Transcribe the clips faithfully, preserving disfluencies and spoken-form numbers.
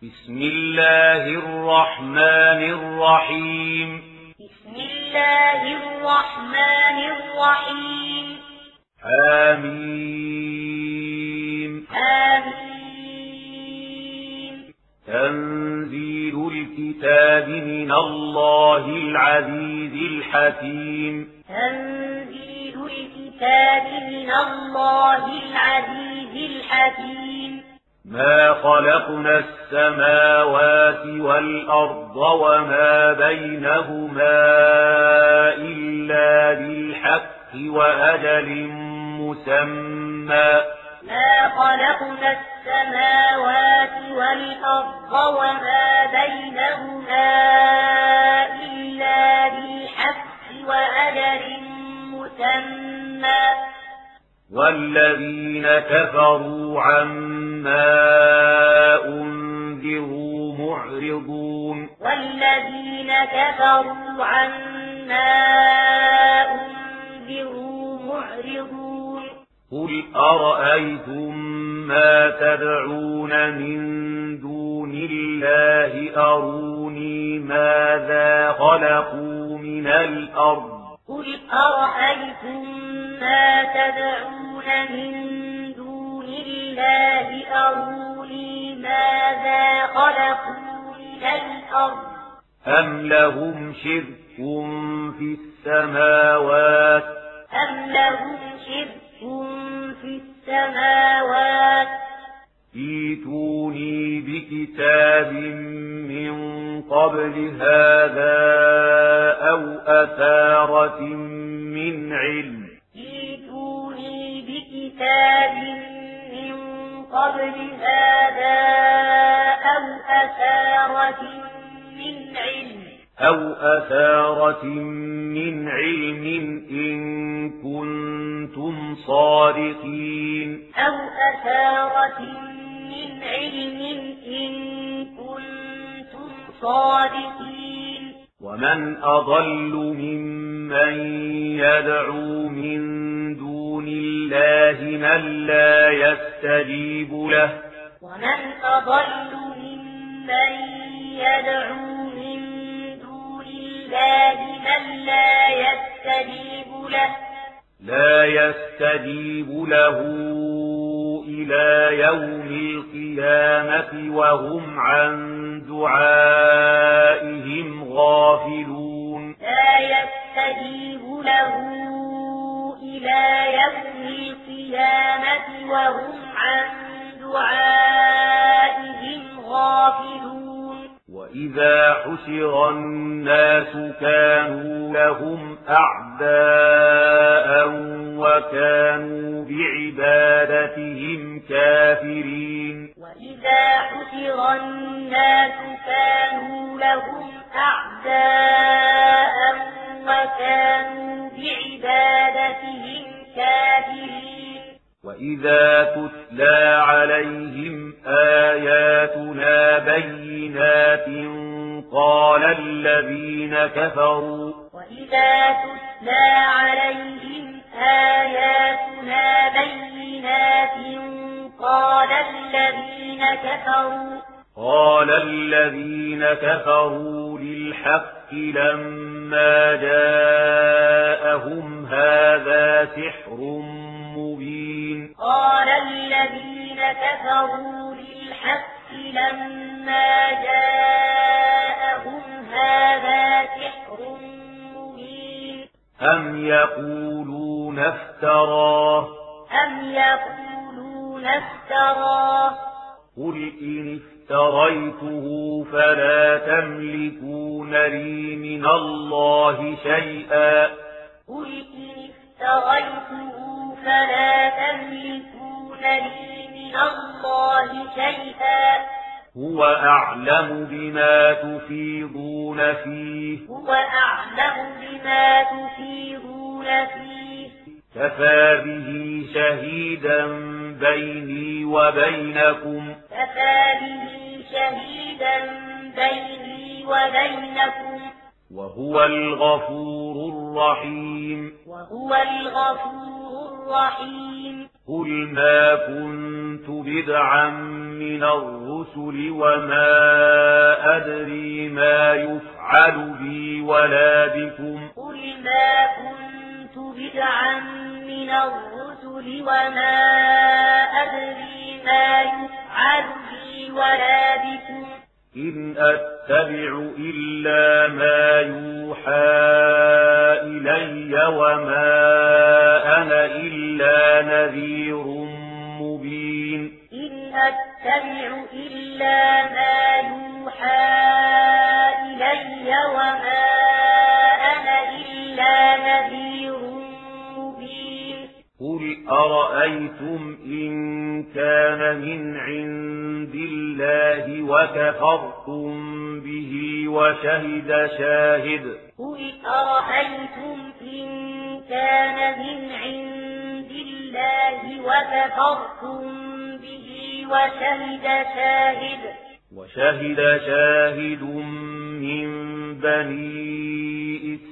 بسم الله الرحمن الرحيم بسم الله الرحمن الرحيم حميم حميم تنزيل الكتاب من الله العزيز الحكيم تنزيل الكتاب من الله العزيز الحكيم ما خلقنا السماوات والأرض وما بينهما إلا بالحق وأجل مسمى ما خلقنا السماوات والأرض وما بينهما إلا بالحق وأجل مسمى والذين كفروا عما أنذروا معرضون والذين كفروا عما أنذروا معرضون قل أرأيتم ما تدعون من دون الله أروني ماذا خلقوا من الأرض قل أرأيتم ما تدعون من دون الله أروني ماذا خلقوا من الأرض أم لهم شرك في السماوات أم لهم شرك في السماوات ائتوني بكتاب من قبل هذا أو أثارة من علم ائتوني بكتاب من قبل هذا أو أثارة من علم أو أثارة من علم إن كنتم صادقين أو أثارة من علم إن كنتم صادقين ومن أضل ممن يدعو من دون الله من لا يستجيب له ومن أضل ممن يدعو من دون الله من لا يستجيب له لا يستجيب له إلى يوم القيامة وهم عن دعائهم غافلون لا يستجيب له إلى يوم القيامة وهم عن دعائهم غافلون وإذا حشر الناس كانوا لهم أعداء وكانوا بعبادتهم كافرين وإذا حشر الناس كانوا لهم أعداء وكانوا بعبادتهم كافرين وإذا تتلى عليهم آياتنا بينات قال الذين كفروا وإذا تتلى عليهم آياتنا بينات قال الذين كفروا قال الذين كفروا للحق لما جاءهم هذا سحر مبين قال الذين كفروا للحق لما جاءهم هذا سحر مبين أم يقولون افتراه أم يقولون افتراه قل إن افتريته فلا تملكون لي من الله شيئا قل إن افتريته فلا تملكون لي من الله شيئا هو أعلم بما تفيضون فيه هو أعلم بما تفيضون فيه كفى به شهيدا بيني وبينكم كفى به شهيدا بيني وبينكم وهو الغفور الرحيم وهو الغفور الرحيم قل ما كنت بدعا من الرسل وما أدري ما يفعل بي ولا بكم قل ما كنت بدعا من الرسل وما أدري ما يفعل بي ولا بكم إن أتبع إلا ما يوحى إلي وما أنا إلا نذير مبين إن أتبع إلا ما يوحى إلي وما أنا إلا نذير مبين قل أرأيتم إن كان من عند الله وكفرتم به وشهد شاهد قل أرأيتم إن كان من عند الله وكفرتم به وشهد شاهد وشهد شاهد من بني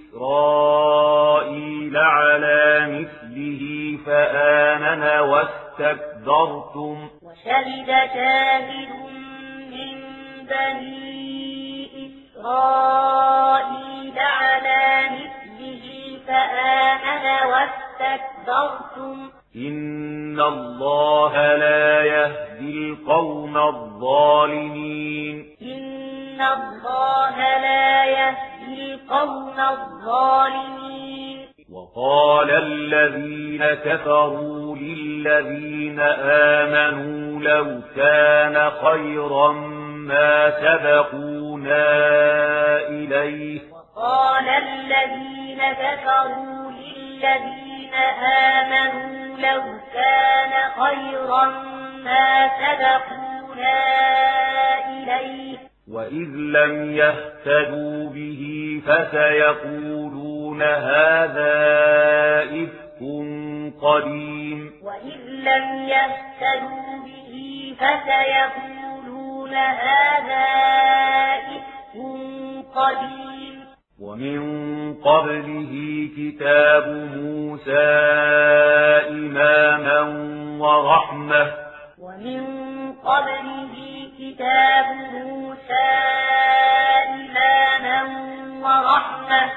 إسرائيل على مثله فآمن واستكبرتم وشهد شاهد من بني إسرائيل على مثله فآمن واستكبرتم إن الله لا يهدي القوم الظالمين إن الله لا يهدي القوم الظالمين وقال الذين كفروا للذين آمنوا لو كان خيرا ما سبقونا إليه وقال الذين كفروا للذين آمنوا لو كان خيرا ما سبقونا إليه وإذ لم يهتدوا به فسيقولون هذا إفك قديم وإذ لم يهتدوا به فسيقولون هذا إفك قديم ومن قبله كتاب موسى إماما ورحمة ومن قبله كتاب موسى إماما ورحمة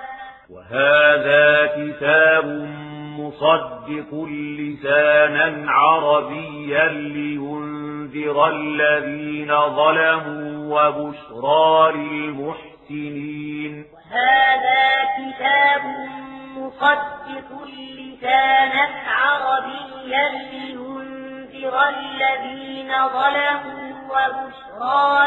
وهذا كتاب مصدق لسانا عربيا لينذر الذين ظلموا وبشرى للمحسنين وهذا كتاب مصدق لسانا عربيا لينذر الذين ظلموا وبشرى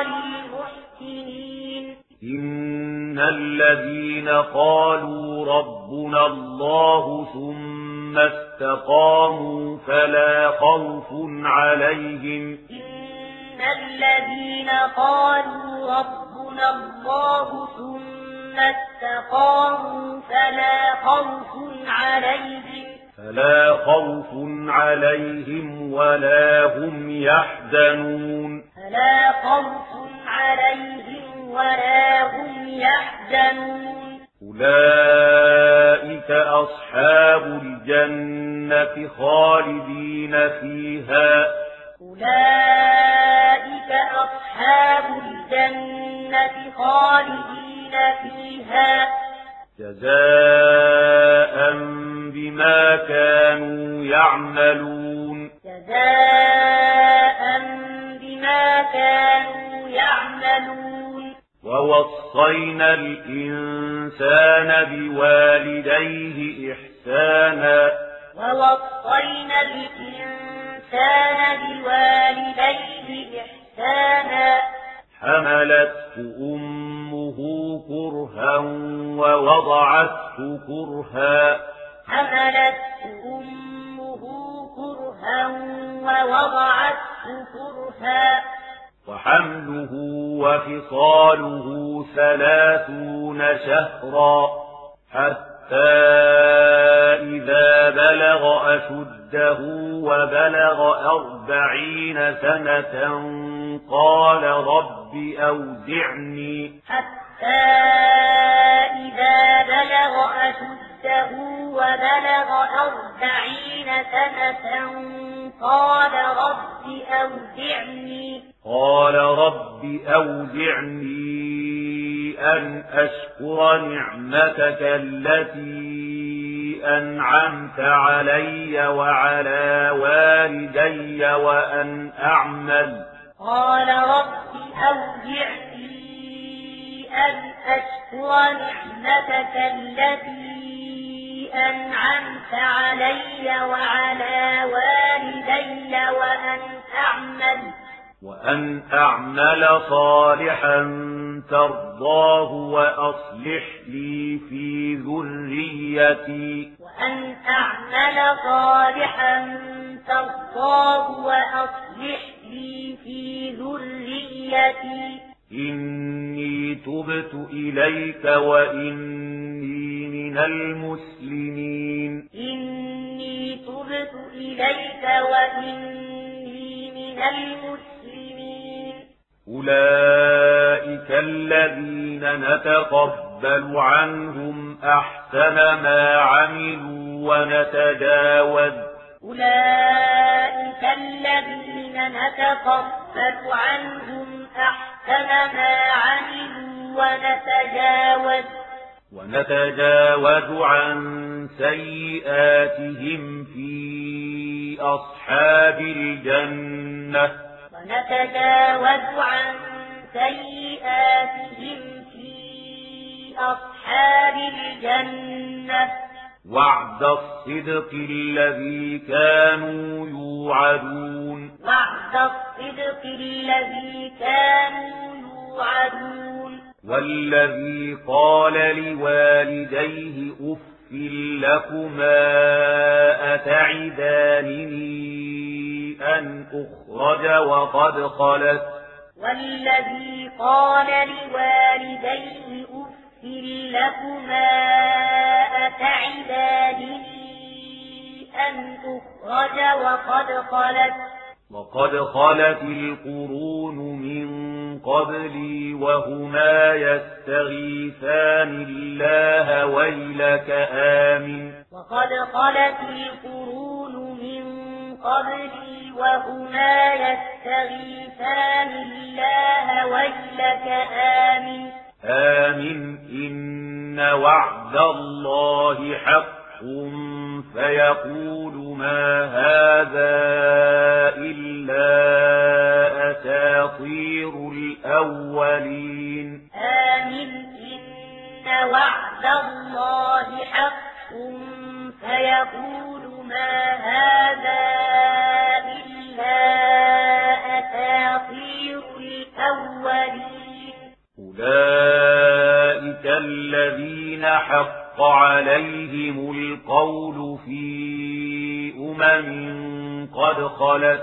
للمحسنين إن الذين قالوا ربنا الله ثم استقاموا فلا خوف عليهم إن الذين قالوا ربنا الله ثم استقاموا فلا خوف عليهم فلا خوف عليهم ولا هم يحزنون فلا خوف عليهم ولا هم يحزنون أولئك أصحاب الجنة خالدين فيها أولئك أصحاب الجنة خالدين فيها جزاء بما كانوا يعملون جزاء بما كانوا يعملون ووصينا الإنسان بوالديه إحسانا ووصينا الإنسان بوالديه إحسانا حملته أمه كرها ووضعته كرها حملته أمه كرها ووضعته كرها وحمله وفصاله ثلاثون شهرا حتى إذا بلغ أشده وبلغ أربعين سنة قال رب أوزعني حتى إذا بلغ أشده وبلغ أربعين سنة قال رب أوزعني قال رب أوزعني أن أشكر نعمتك التي أنعمت علي وعلى والدي وأن أعمل قال رب أوزعني أن أشكر نعمتك التي أنعمت علي وعلى والدي وأن أعمل وأن أعمل صالحا ترضاه وأصلح لي في ذريتي وأن أعمل صالحا ترضاه وأصلح لي في ذريتي إني تبت إليك وإني من المسلمين إني تبت إليك وإني من المسلمين أولئك الذين نتقبل عنهم أحسن ما عملوا ونتجاوز أولئك الذين نتقبل عنهم أحسن ما عملوا ونتجاوز ونتجاوز عن سيئاتهم في أصحاب الجنة ونتجاوز عن سيئاتهم في أصحاب الجنة وعد الصدق الذي كانوا يوعدون وعد الصدق الذي كانوا يوعدون والذي قال لوالديه أف لكما أتعدانني أن أخرج وقد خلت والذي قال لوالديه أف لكما أتعدانني أن أخرج وقد خلت وقد خلت القرون من قبلي وهما يستغيثان الله ويلك آمن وقد خلت القرون من قبلي وهما يستغيثان الله ويلك آمن آمن إن وعد الله حق فيقول ما هذا إلا أساطير الأولين آمن إن وعد الله حق فيقول ما هذا إلا أساطير الأولين أولئك الذين حق عليهم القول في أمم قد خلت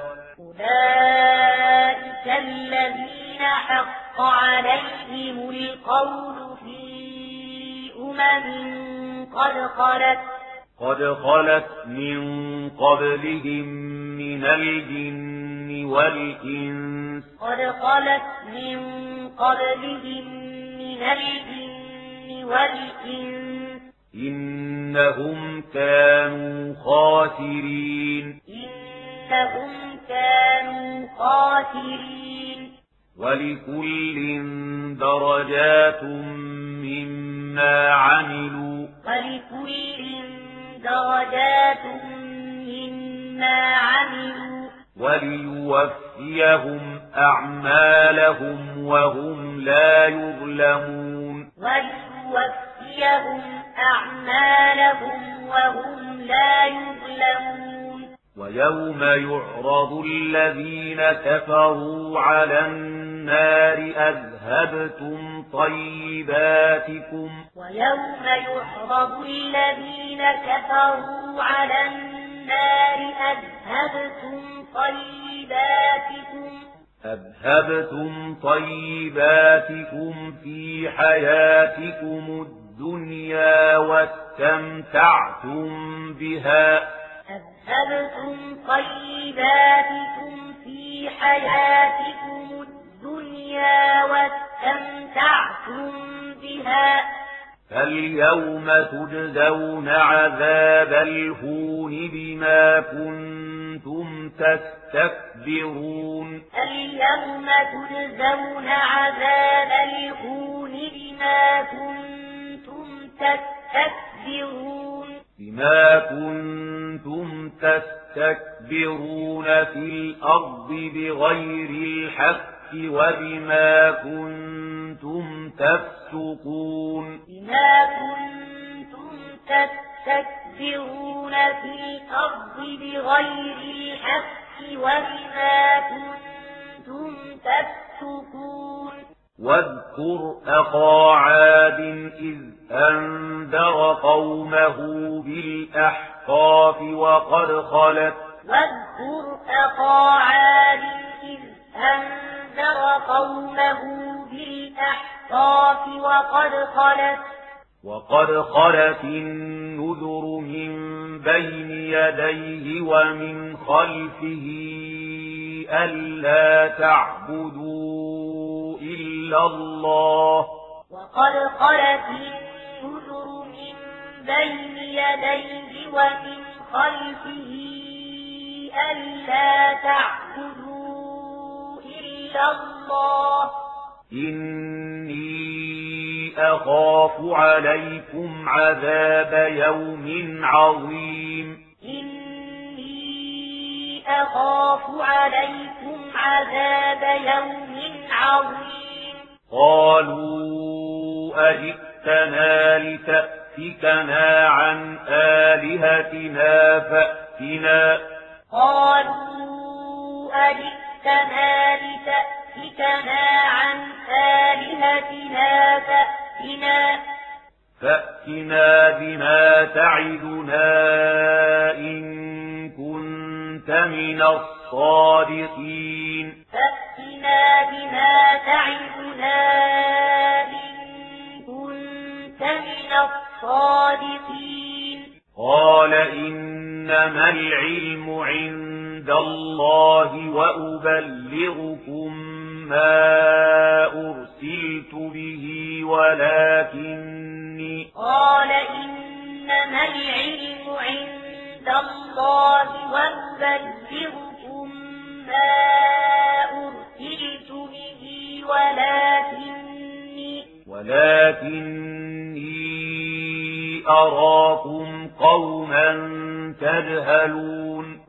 أولئك الذين حق عليهم القول في أمم قد خلت قد خلت من قبلهم من الجن والإنس قد خلت من قبلهم من الجن والإنس إنهم كانوا خاسرين إنهم كانوا خاسرين ولكل درجات مما عملوا ولكل درجات مما عملوا وليوفيهم أعمالهم وهم لا يظلمون وليوفيهم أعمالهم وهم لا يظلمون ويوم يعرض الذين كفروا على النار أذهبتم طيباتكم ويوم يعرض الذين كفروا على النار أذهبتم طيباتكم أذهبتم طيباتكم في حياتكم الدنيا واستمتعتم بها أذهبتم طيباتكم في حياتكم الدنيا واستمتعتم بها فاليوم تجزون عذاب الهون بما كنتم تستكبرون تستكبرون اليوم تجزون عذاب الهون بما كنتم تستكبرون بما كنتم تستكبرون في الأرض بغير الحق وبما كنتم تفسقون بما كنتم تستكبرون في الأرض بغير الحق وبما كنتم تفسقون واذكر أخا عاد إذ أنذر قومه بالأحقاف وقد خلت واذكر أخا عاد إذ أنذر قومه بالأحقاف وقد خلت وقد خلت النذر من بين يديه ومن خلفه ألا تعبدوا إلا الله وقد خلت النذر من بين يديه ومن خلفه ألا تعبدوا إلا الله إني أخاف عليكم عذاب يوم عظيم إني أخاف عليكم عذاب يوم عظيم قالوا أجئتنا لتأفكنا عن آلهتنا فأتنا قالوا أجئتنا لتأفكنا عن آلهتنا فأتنا فأتنا بما تعدنا إن كنت من الصادقين فأتنا بما تعدنا إن كنت من الصادقين قال إنما العلم عند الله وأبلغكم ما أرسلت به ولكني قال إنما العلم عند الله وأبلغكم ما أرسلت به ولكني ولكني أراكم قوما تجهلون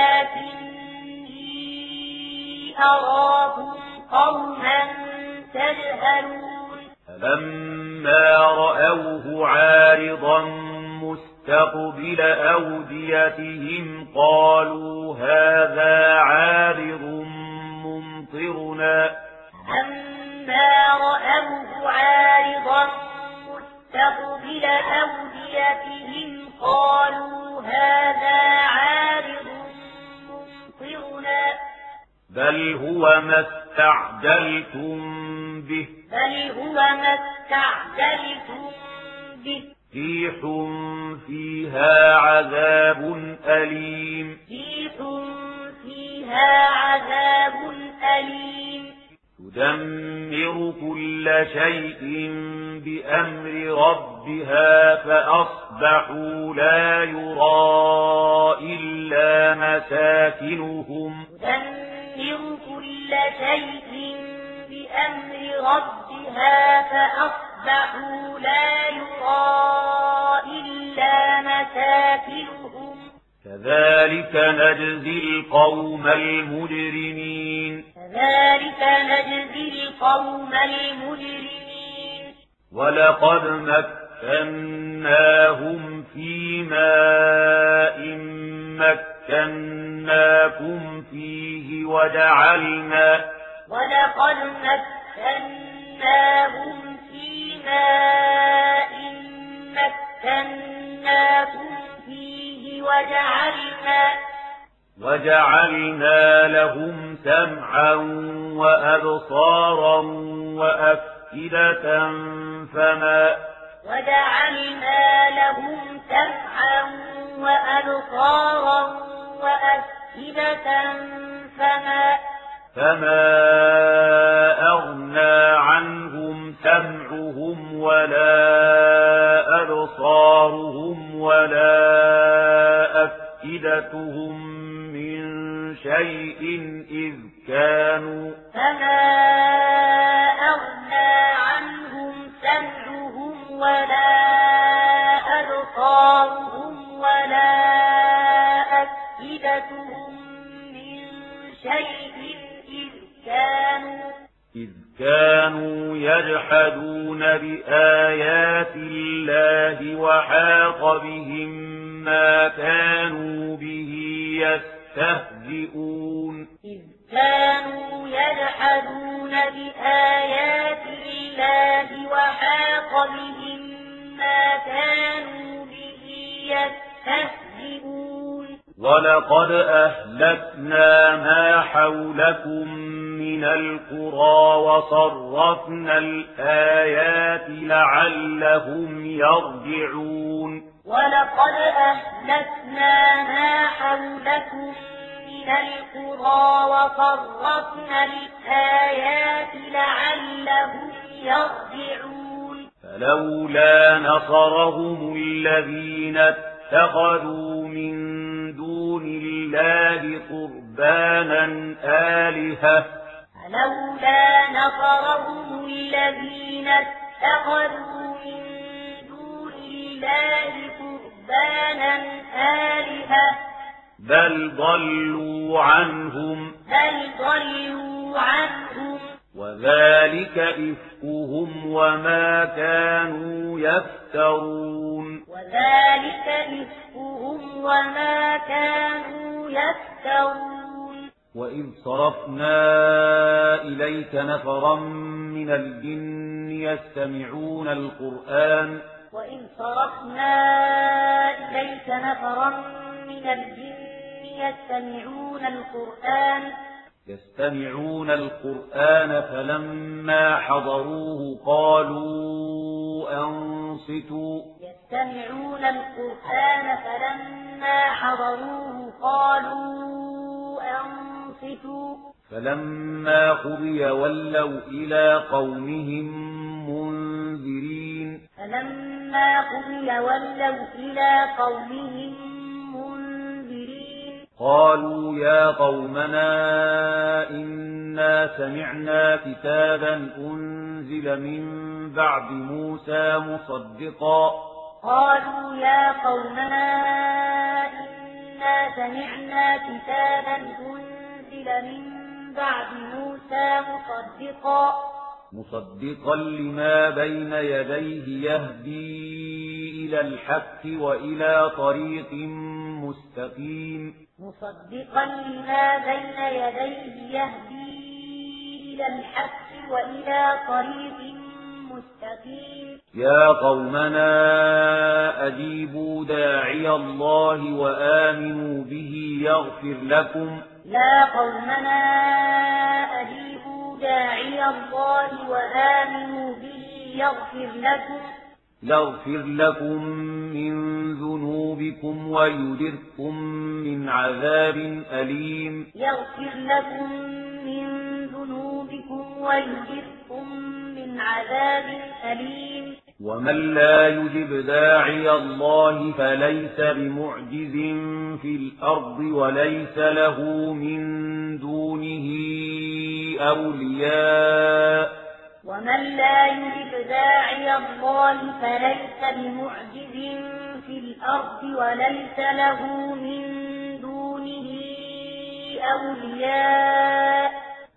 ولكني أراكم قوما تجهلون فلما رأوه عارضا مستقبل أوديتهم قالوا هذا عارض ممطرنا فلما رأوه عارضا مستقبل أوديتهم قالوا هذا عارض ممطرنا بل هو ما استعجلتم به بل هو ما استعجلتم به ريح فيها عذاب أليم ريح فيها عذاب أليم تدمر كل شيء بأمر ربها فأصبحوا لا يرى إلا مساكنهم تدمر كل شيء بأمر ربها فأصبحوا لا يرى إلا مساكنهم كذلك نجزي القوم المجرمين كذلك نجزي القوم المجرمين ولقد مكناهم في ماء مكناكم فيه وجعلنا ولقد مكناهم في ماء مكناكم فيه وجعلنا وجعلنا لهم سمعا وأبصارا وأفئدة فما وجعلنا لهم سمعا وأبصارا وأفئدة فما فما أغنى عنهم سمعهم ولا أبصارهم ولا أفئدتهم من شيء إذ كانوا فما أغنى عنهم سمعهم ولا أبصارهم ولا أفئدتهم من شيء إذ كانوا إذ كانوا يجحدون بآيات الله وحاق بهم ما كانوا به يستهزئون إذ كانوا يجحدون بآيات الله وحاق بهم ما كانوا به يستهزئون ولقد أهلكنا ما حولكم من القرى وصرفنا الآيات لعلهم يرجعون ولقد أهلكنا ما حولكم من القرى وصرفنا الآيات لعلهم يرجعون فلولا نصرهم الذين اتخذوا من دون الله قربانا آلهة فلولا نصرهم الذين اتخذوا من دون الله قربانا آلهة بل ضلوا عنهم بل ضلوا عنهم وذلك إفكهم وما كانوا يفترون وذلك إفكهم وما كانوا يفترون وإذ صرفنا إليك نفرا من الجن يستمعون القرآن وإذ صرفنا إليك نفرا من الجن يستمعون القرآن يستمعون القرآن فلما حضروه قالوا أنصتوا يستمعون القرآن فلما حضروه قالوا أنصتوا فلما قضي ولوا إلى قومهم منذرين فلما قضي ولوا إلى قومهم منذرين قالوا يا قومنا إنا سمعنا كتابا أنزل من بعد موسى مصدقا قالوا يا قومنا إنا سمعنا كتابا أنزل من بعد موسى مصدقا مصدقا لما بين يديه يهدي إلى الحق وإلى طريق مستقيم مصدقا لما بين يديه يهدي إلى الحق وإلى طريق مستقيم يا قومنا أجيبوا داعي الله وآمنوا به يغفر لكم يا قومنا أجيبوا داعي الله وآمنوا به يغفر لكم يغفر لكم من ذنوبكم ويجركم من عذاب أليم يغفر لكم من ذنوبكم ويجركم من عذاب أليم ومن لا يجب داعي الله فليس بمعجز في الأرض وليس له من دونه أولياء ومن لا يجب داعي الله فليس بمعجز في الأرض وليس له من دونه أولياء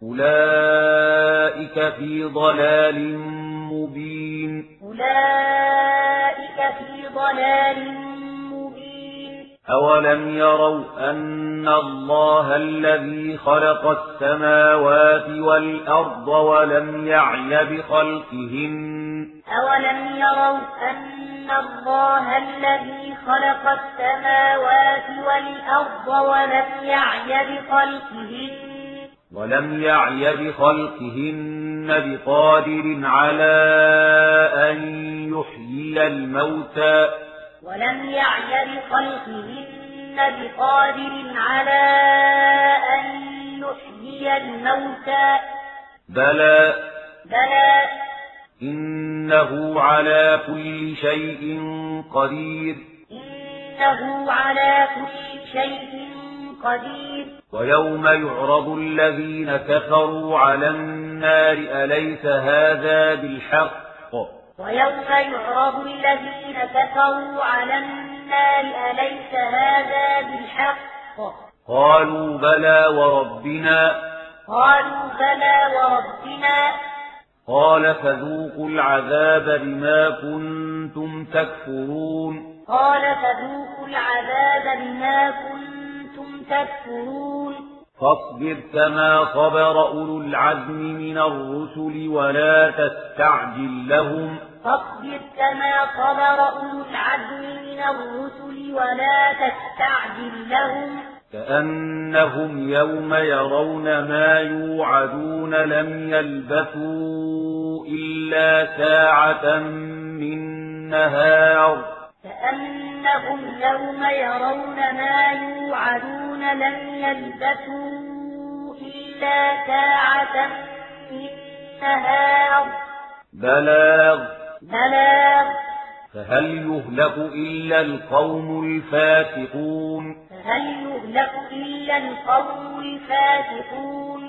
أولئك في ضلال مبين أولئك في ضلال مبين أولم يروا أن الله الذي خلق السماوات والأرض ولم يعي بخلقهن أولم يروا أن الله الذي خلق السماوات والأرض ولم يعي بخلقهن ولم يعي بخلقهن بقادر على أن يحيي الموتى ولم يعي بخلقهن بقادر على أن يحيي الموتى بلى بلى إنه على كل شيء قدير إنه على كل شيء قدير. ويوم يعرض الذين كفروا على النار أليس هذا بالحق ويوم يعرض الذين كفروا على النار أليس هذا بالحق قالوا بلى وربنا قالوا بلى وربنا قال فذوقوا العذاب بما كنتم تكفرون قال فذوقوا العذاب بما كنتم تكفرون. فاصبر كما صبر أولو العزم من الرسل ولا تستعجل لهم فاصبر كما صبر أولو العزم من الرسل ولا تستعجل لهم كأنهم يوم يرون ما يوعدون لم يلبثوا إلا ساعة من نهار كأنهم يوم يرون ما يوعدون لم يلبثوا إلا ساعة من نهار بلاغ بلاغ. فهل يهلك إلا القوم الفاسقون فهل يهلك إلا القوم الفاسقون